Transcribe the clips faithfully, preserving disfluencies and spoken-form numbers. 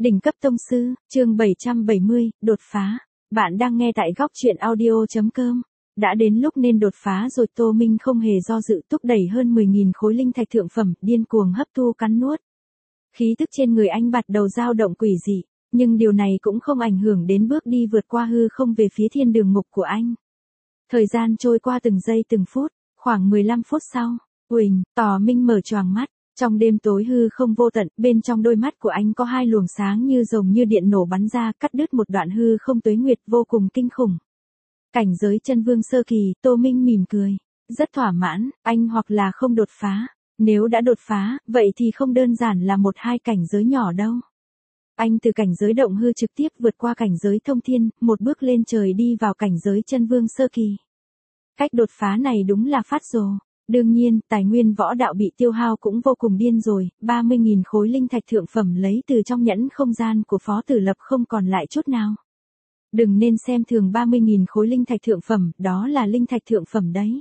Đỉnh cấp tông sư, chương bảy trăm bảy mươi, đột phá. Bạn đang nghe tại góc truyện audio chấm com. Đã đến lúc nên đột phá rồi. Tô Minh không hề do dự thúc đẩy hơn mười nghìn khối linh thạch thượng phẩm, điên cuồng hấp thu cắn nuốt. Khí tức trên người anh bắt đầu dao động quỷ dị, nhưng điều này cũng không ảnh hưởng đến bước đi vượt qua hư không về phía thiên đường ngục của anh. Thời gian trôi qua từng giây từng phút, khoảng mười lăm phút sau, Huỳnh, Tò Minh mở choàng mắt. Trong đêm tối hư không vô tận, bên trong đôi mắt của anh có hai luồng sáng như rồng như điện nổ bắn ra, cắt đứt một đoạn hư không tuế nguyệt vô cùng kinh khủng. Cảnh giới chân vương sơ kỳ, Tô Minh mỉm cười, rất thỏa mãn, anh hoặc là không đột phá, nếu đã đột phá, vậy thì không đơn giản là một hai cảnh giới nhỏ đâu. Anh từ cảnh giới động hư trực tiếp vượt qua cảnh giới thông thiên, một bước lên trời đi vào cảnh giới chân vương sơ kỳ. Cách đột phá này đúng là phát rồ. Đương nhiên, tài nguyên võ đạo bị tiêu hao cũng vô cùng điên rồi, ba mươi nghìn khối linh thạch thượng phẩm lấy từ trong nhẫn không gian của Phó Tử Lập không còn lại chút nào. Đừng nên xem thường ba mươi nghìn khối linh thạch thượng phẩm, đó là linh thạch thượng phẩm đấy.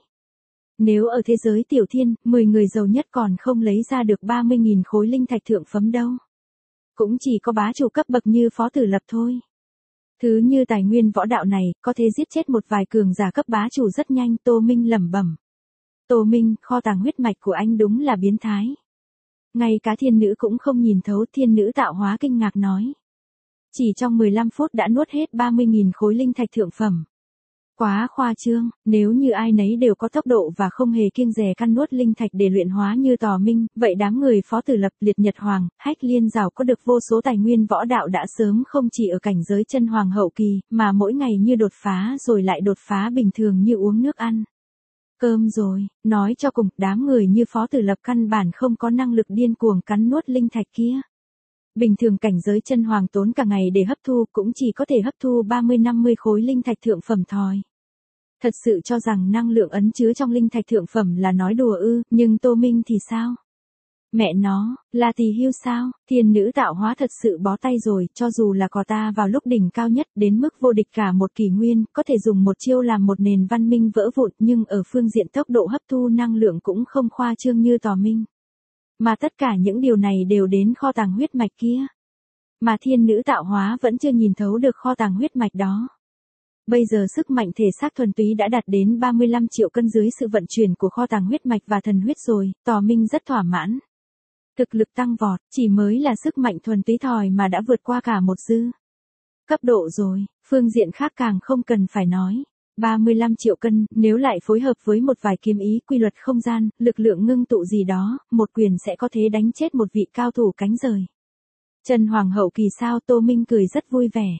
Nếu ở thế giới tiểu thiên, mười người giàu nhất còn không lấy ra được ba mươi nghìn khối linh thạch thượng phẩm đâu. Cũng chỉ có bá chủ cấp bậc như Phó Tử Lập thôi. Thứ như tài nguyên võ đạo này, có thể giết chết một vài cường giả cấp bá chủ rất nhanh. Tô Minh lẩm bẩm. Tô Minh, kho tàng huyết mạch của anh đúng là biến thái. Ngay cả thiên nữ cũng không nhìn thấu. Thiên nữ tạo hóa kinh ngạc nói. Chỉ trong mười lăm phút đã nuốt hết ba mươi nghìn khối linh thạch thượng phẩm. Quá khoa trương, nếu như ai nấy đều có tốc độ và không hề kiêng dè căn nuốt linh thạch để luyện hóa như Tò Minh, vậy đám người Phó Tử Lập, Liệt Nhật Hoàng, Hách Liên Giảo có được vô số tài nguyên võ đạo đã sớm không chỉ ở cảnh giới chân hoàng hậu kỳ, mà mỗi ngày như đột phá rồi lại đột phá bình thường như uống nước ăn. Cơm rồi, nói cho cùng, đám người như Phó Tử Lập căn bản không có năng lực điên cuồng cắn nuốt linh thạch kia. Bình thường cảnh giới chân hoàng tốn cả ngày để hấp thu, cũng chỉ có thể hấp thu ba mươi năm mươi khối linh thạch thượng phẩm thòi. Thật sự cho rằng năng lượng ẩn chứa trong linh thạch thượng phẩm là nói đùa ư, nhưng Tô Minh thì sao? Mẹ nó, là tỳ hưu sao? Thiên nữ tạo hóa thật sự bó tay rồi, cho dù là có ta vào lúc đỉnh cao nhất đến mức vô địch cả một kỷ nguyên, có thể dùng một chiêu làm một nền văn minh vỡ vụn, nhưng ở phương diện tốc độ hấp thu năng lượng cũng không khoa trương như Tò Minh. Mà tất cả những điều này đều đến kho tàng huyết mạch kia. Mà thiên nữ tạo hóa vẫn chưa nhìn thấu được kho tàng huyết mạch đó. Bây giờ sức mạnh thể xác thuần túy đã đạt đến ba mươi lăm triệu cân dưới sự vận chuyển của kho tàng huyết mạch và thần huyết rồi, Tò Minh rất thỏa mãn. Thực lực tăng vọt, chỉ mới là sức mạnh thuần túy thòi mà đã vượt qua cả một dư cấp độ rồi, phương diện khác càng không cần phải nói. ba mươi lăm triệu cân, nếu lại phối hợp với một vài kiếm ý, quy luật không gian, lực lượng ngưng tụ gì đó, một quyền sẽ có thể đánh chết một vị cao thủ cánh rời. Chân hoàng hậu kỳ sao? Tô Minh cười rất vui vẻ.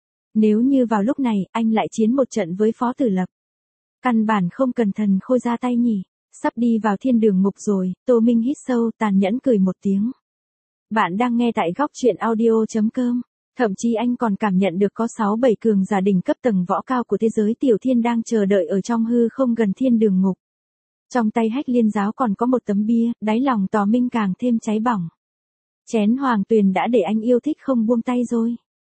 Nếu như vào lúc này, anh lại chiến một trận với Phó Tử Lập. Căn bản không cần thần khôi ra tay nhỉ. Sắp đi vào thiên đường ngục rồi, Tô Minh hít sâu, tàn nhẫn cười một tiếng. Bạn đang nghe tại góc truyện audio chấm com. Thậm chí anh còn cảm nhận được có sáu bảy cường giả đỉnh cấp tầng võ cao của thế giới tiểu thiên đang chờ đợi ở trong hư không gần thiên đường ngục. Trong tay Hách Liên giáo còn có một tấm bia, đáy lòng Tò Minh càng thêm cháy bỏng. Chén hoàng tuyền đã để anh yêu thích không buông tay rồi.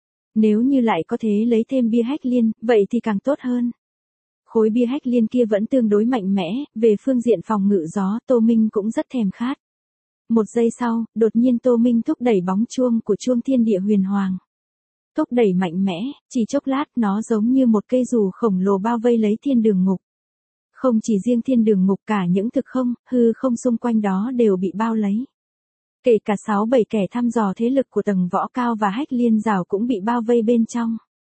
Nếu như lại có thể lấy thêm bia Hách Liên, vậy thì càng tốt hơn. Khối bia Hách Liên kia vẫn tương đối mạnh mẽ, về phương diện phòng ngự gió, Tô Minh cũng rất thèm khát. Một giây sau, đột nhiên Tô Minh thúc đẩy bóng chuông của chuông thiên địa huyền hoàng. Thúc đẩy mạnh mẽ, chỉ chốc lát nó giống như một cây dù khổng lồ bao vây lấy thiên đường ngục. Không chỉ riêng thiên đường ngục, cả những thực không, hư không xung quanh đó đều bị bao lấy. Kể cả sáu bảy kẻ thăm dò thế lực của tầng võ cao và Hách Liên Giảo cũng bị bao vây bên trong.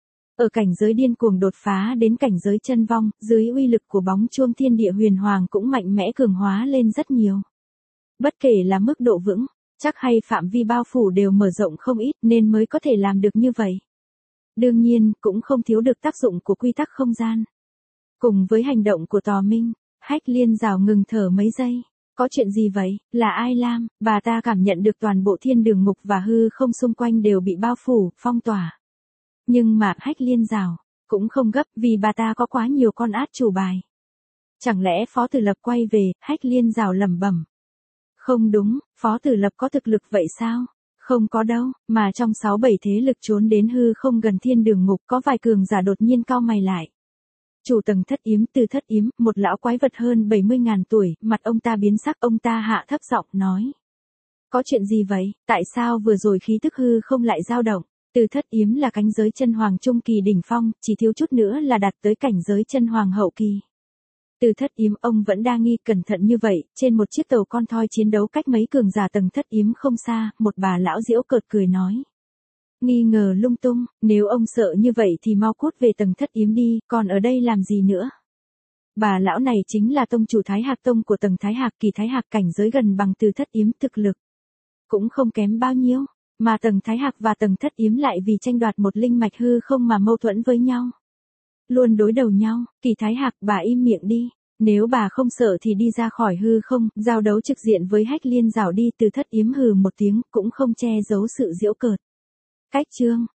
Ở cảnh giới điên cuồng đột phá đến cảnh giới chân vong, dưới uy lực của bóng chuông thiên địa huyền hoàng cũng mạnh mẽ cường hóa lên rất nhiều. Bất kể là mức độ vững, chắc hay phạm vi bao phủ đều mở rộng không ít nên mới có thể làm được như vậy. Đương nhiên, cũng không thiếu được tác dụng của quy tắc không gian. Cùng với hành động của Tò Minh, Hách Liên Giảo ngừng thở mấy giây. Có chuyện gì vậy? Là ai làm? Bà ta cảm nhận được toàn bộ thiên đường ngục và hư không xung quanh đều bị bao phủ, phong tỏa. Nhưng mà Hách Liên Giảo cũng không gấp vì bà ta có quá nhiều con át chủ bài. Chẳng lẽ Phó Tử Lập quay về? Hách Liên Giảo lẩm bẩm. Không đúng, Phó Tử Lập có thực lực vậy sao? Không có đâu, mà trong sáu bảy thế lực trốn đến hư không gần thiên đường ngục có vài cường giả đột nhiên cau mày lại. Chủ tầng Thất Yếm, Từ Thất Yếm, một lão quái vật hơn bảy mươi ngàn tuổi, mặt ông ta biến sắc, ông ta hạ thấp giọng nói. Có chuyện gì vậy, tại sao vừa rồi khí tức hư không lại dao động? Từ Thất Yếm là cánh giới chân hoàng trung kỳ đỉnh phong, chỉ thiếu chút nữa là đạt tới cảnh giới chân hoàng hậu kỳ. Từ Thất Yếm ông vẫn đa nghi cẩn thận như vậy, trên một chiếc tàu con thoi chiến đấu cách mấy cường giả tầng Thất Yếm không xa, một bà lão giễu cợt cười nói. Nghi ngờ lung tung, nếu ông sợ như vậy thì mau cút về tầng Thất Yếm đi, còn ở đây làm gì nữa? Bà lão này chính là tông chủ Thái Hạc Tông của tầng Thái Hạc kỳ Thái Hạc cảnh giới gần bằng Từ Thất Yếm thực lực. Cũng không kém bao nhiêu, mà tầng Thái Hạc và tầng Thất Yếm lại vì tranh đoạt một linh mạch hư không mà mâu thuẫn với nhau. Luôn đối đầu nhau, kỳ Thái Hạc bà im miệng đi, nếu bà không sợ thì đi ra khỏi hư không, giao đấu trực diện với Hách Liên Giảo đi. Từ Thất Yếm hừ một tiếng cũng không che giấu sự giễu cợt. Cách chương